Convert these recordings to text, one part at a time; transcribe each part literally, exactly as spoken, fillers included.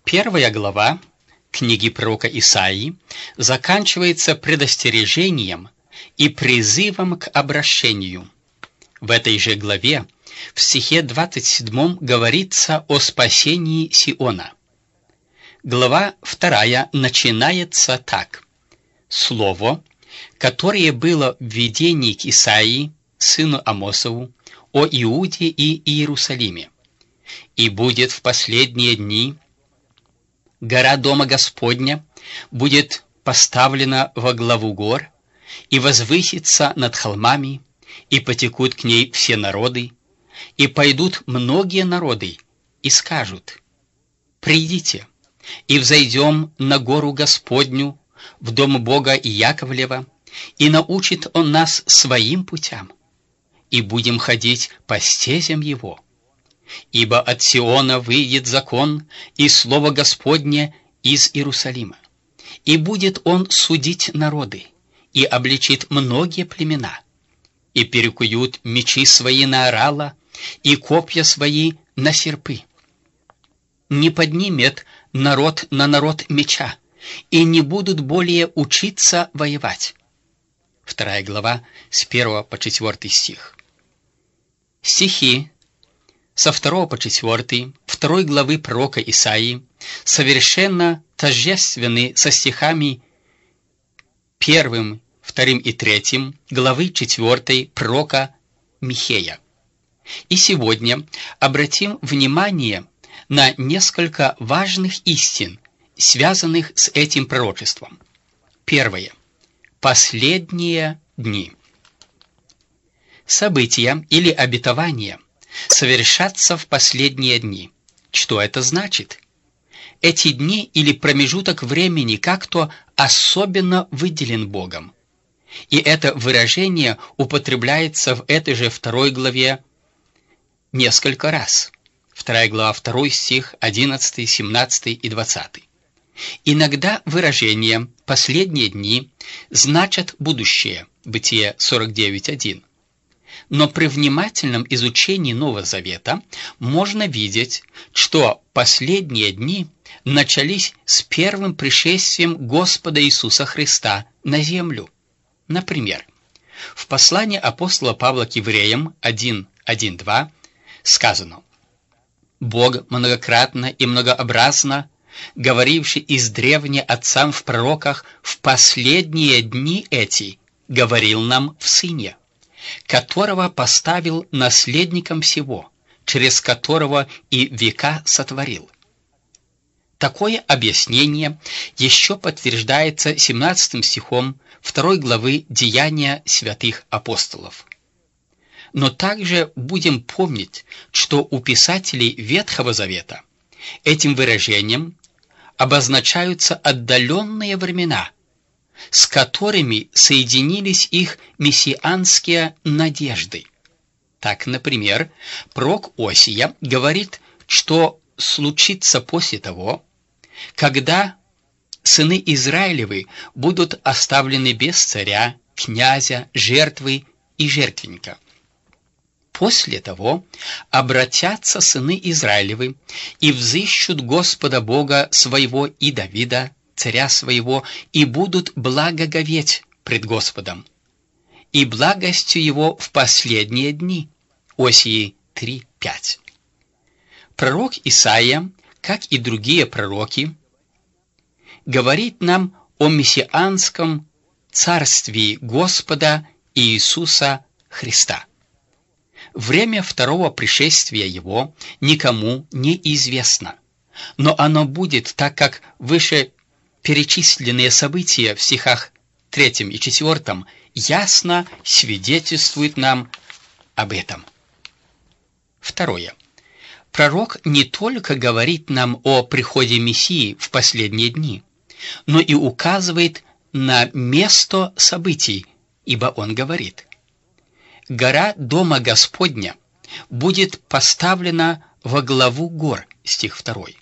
Первая глава книги пророка Исаии заканчивается предостережением и призывом к обращению. В этой же главе, в стихе двадцать седьмом, говорится о спасении Сиона. Глава вторая начинается так. «Слово, которое было в видении к Исаии, сыну Амосову, о Иуде и Иерусалиме. И будет в последние дни гора Дома Господня будет поставлена во главу гор, и возвысится над холмами, и потекут к ней все народы, и пойдут многие народы, и скажут: придите, и взойдем на гору Господню, в дом Бога Иаковлева, и научит Он нас своим путям, и будем ходить по стезям Его. Ибо от Сиона выйдет закон и слово Господне из Иерусалима, и будет Он судить народы, и обличит многие племена, и перекуют мечи свои на орала, и копья свои на серпы. Не поднимет народ на народ меча, и не будут более учиться воевать». Вторая глава, с первого по четвертый стих. Стихи со второго по четвертый второй главы пророка Исаии совершенно тождественны со стихами первым, вторым и третьим главы четвертой пророка Михея. И сегодня обратим внимание на несколько важных истин, связанных с этим пророчеством. Первое. Последние дни. События или обетования совершатся в последние дни. Что это значит? Эти дни или промежуток времени как-то особенно выделен Богом. И это выражение употребляется в этой же второй главе несколько раз. Вторая глава, второй стих, одиннадцатый, семнадцатый и двадцатый. Иногда выражение «последние дни» значат будущее, Бытие сорок девять один. Но при внимательном изучении Нового Завета можно видеть, что последние дни начались с первым пришествием Господа Иисуса Христа на землю. Например, в послании апостола Павла к евреям один один два сказано: «Бог многократно и многообразно, говоривший издревне отцам в пророках, в последние дни эти говорил нам в Сыне, которого поставил наследником всего, через которого и века сотворил». Такое объяснение еще подтверждается семнадцатым стихом второй главы Деяния святых апостолов. Но также будем помнить, что у писателей Ветхого Завета этим выражением обозначаются отдаленные времена, с которыми соединились их мессианские надежды. Так, например, пророк Осия говорит, что случится после того, когда сыны Израилевы будут оставлены без царя, князя, жертвы и жертвенника. После того обратятся сыны Израилевы и взыщут Господа Бога своего и Давида, царя своего, и будут благоговеть пред Господом, и благостью его в последние дни. Осии три пять. Пророк Исаия, как и другие пророки, говорит нам о мессианском царстве Господа Иисуса Христа. Время второго пришествия Его никому не известно, но оно будет, так как вышеперечисленные события в стихах третьем и четвертом ясно свидетельствуют нам об этом. Второе. Пророк не только говорит нам о приходе Мессии в последние дни, но и указывает на место событий, ибо он говорит: «Гора Дома Господня будет поставлена во главу гор», стих второй.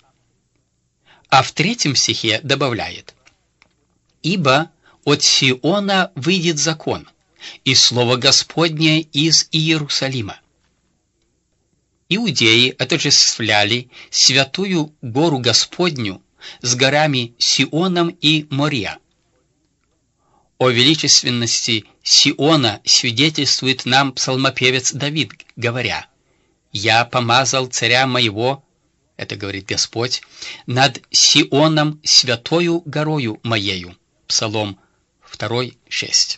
А в третьем стихе добавляет: «Ибо от Сиона выйдет закон, и слово Господне из Иерусалима, Иудеи отождествляли святую гору Господню с горами Сионом и Мория. О величественности Сиона свидетельствует нам псалмопевец Давид, говоря: «Я помазал царя моего, это говорит Господь, над Сионом святою горою моею». Псалом два, шесть.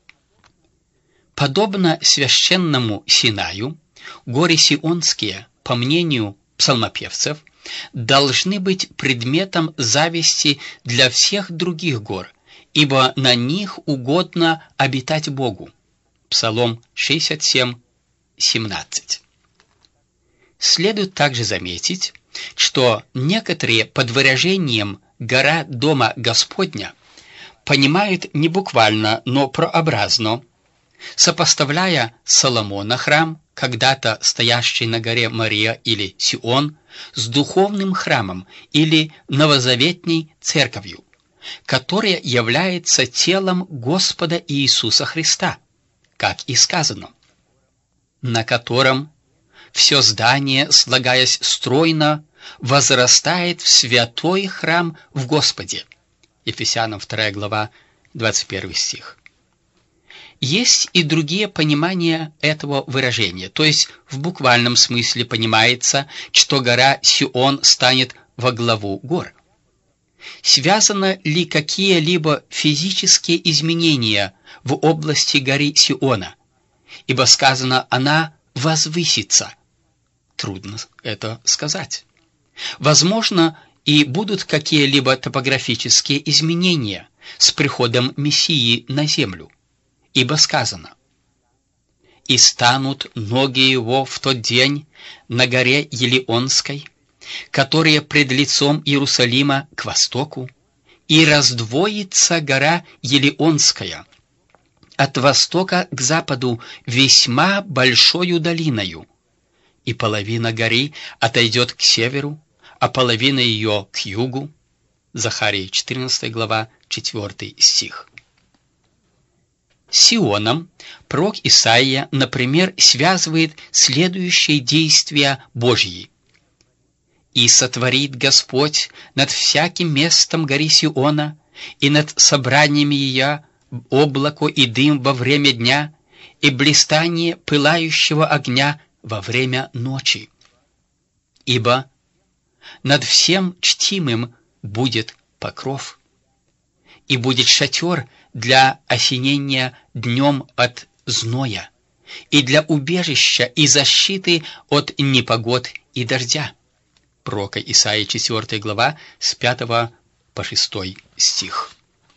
Подобно священному Синаю, горы Сионские, по мнению псалмопевцев, должны быть предметом зависти для всех других гор, ибо на них угодно обитать Богу. Псалом шестьдесят семь, семнадцать. Следует также заметить, что некоторые под выражением «гора дома Господня» понимают не буквально, но прообразно, сопоставляя Соломона храм, когда-то стоящий на горе Мория или Сион, с духовным храмом или новозаветней церковью, которая является телом Господа Иисуса Христа, как и сказано, на котором все здание, слагаясь стройно, возрастает в святой храм в Господе. Ефесянам вторая глава, двадцать первый стих. Есть и другие понимания этого выражения, то есть в буквальном смысле понимается, что гора Сион станет во главу гор. Связаны ли какие-либо физические изменения в области горы Сиона? Ибо сказано, она возвысится. Трудно это сказать. Возможно, и будут какие-либо топографические изменения с приходом Мессии на землю. Ибо сказано: «И станут ноги его в тот день на горе Елеонской, которая пред лицом Иерусалима к востоку, и раздвоится гора Елеонская от востока к западу весьма большою долиною, и половина горы отойдет к северу, а половина ее к югу». Захарии четырнадцатая глава, четвёртый стих. С Сионом пророк Исаия, например, связывает следующие действия Божьи: «И сотворит Господь над всяким местом горы Сиона, и над собраниями ее облако и дым во время дня, и блистание пылающего огня во время ночи. Ибо над всем чтимым будет покров, и будет шатер для осенения днем от зноя, и для убежища и защиты от непогод и дождя». Пророка Исаии четвёртая глава, с пятого по шестой стих.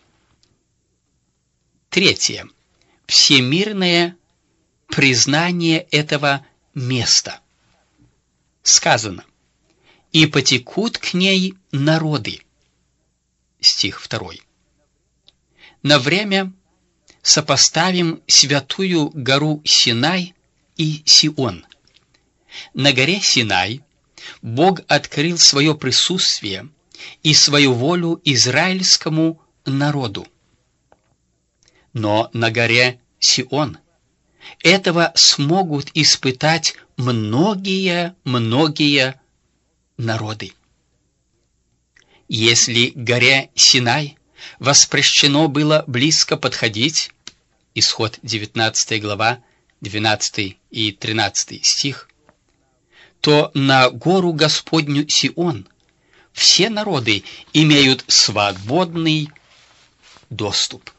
Третье. Всемирное признание этого места. Сказано: «И потекут к ней народы». Стих второй. На время сопоставим святую гору Синай и Сион. На горе Синай Бог открыл свое присутствие и свою волю израильскому народу. Но на горе Сион этого смогут испытать многие-многие народы. Если к горе Синай воспрещено было близко подходить, Исход девятнадцатая глава, двенадцатый и тринадцатый стих, то на гору Господню Сион все народы имеют свободный доступ.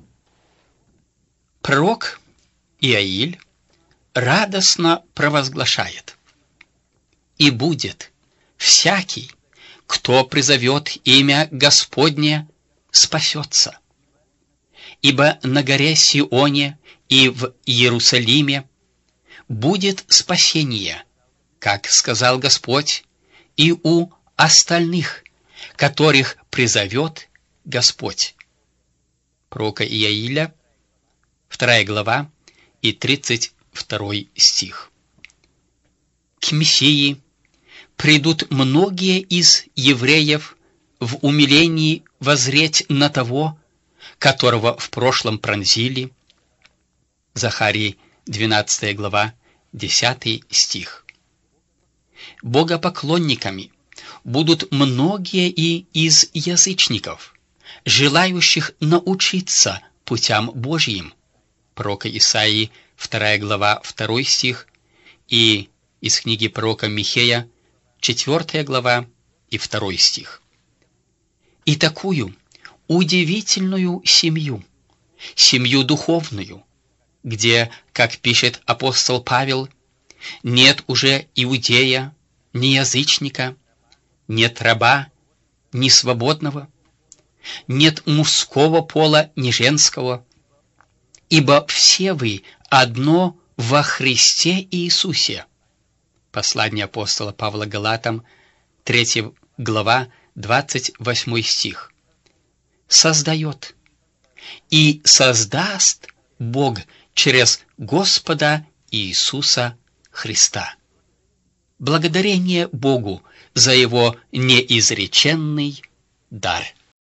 Пророк Иаиль радостно провозглашает: «И будет всякий, кто призовет имя Господне, спасется. Ибо на горе Сионе и в Иерусалиме будет спасение, как сказал Господь, и у остальных, которых призовет Господь». Пророка Иаиля, вторая глава и тридцать второй стих. К Мессии придут многие из евреев в умилении воззреть на того, которого в прошлом пронзили. Захарии двенадцатая глава, десятый стих. богопоклонниками будут многие и из язычников, желающих научиться путям Божьим. Пророка Исаии, вторая глава, второй стих, и из книги пророка Михея, четвёртая глава и второй стих. И такую удивительную семью, семью духовную, где, как пишет апостол Павел, нет уже иудея, ни язычника, нет раба, ни свободного, нет мужского пола, ни женского, ибо все вы одно во Христе Иисусе. Послание апостола Павла Галатам, третья глава, двадцать восьмой стих. Создает и создаст Бог через Господа Иисуса Христа. Благодарение Богу за Его неизреченный дар.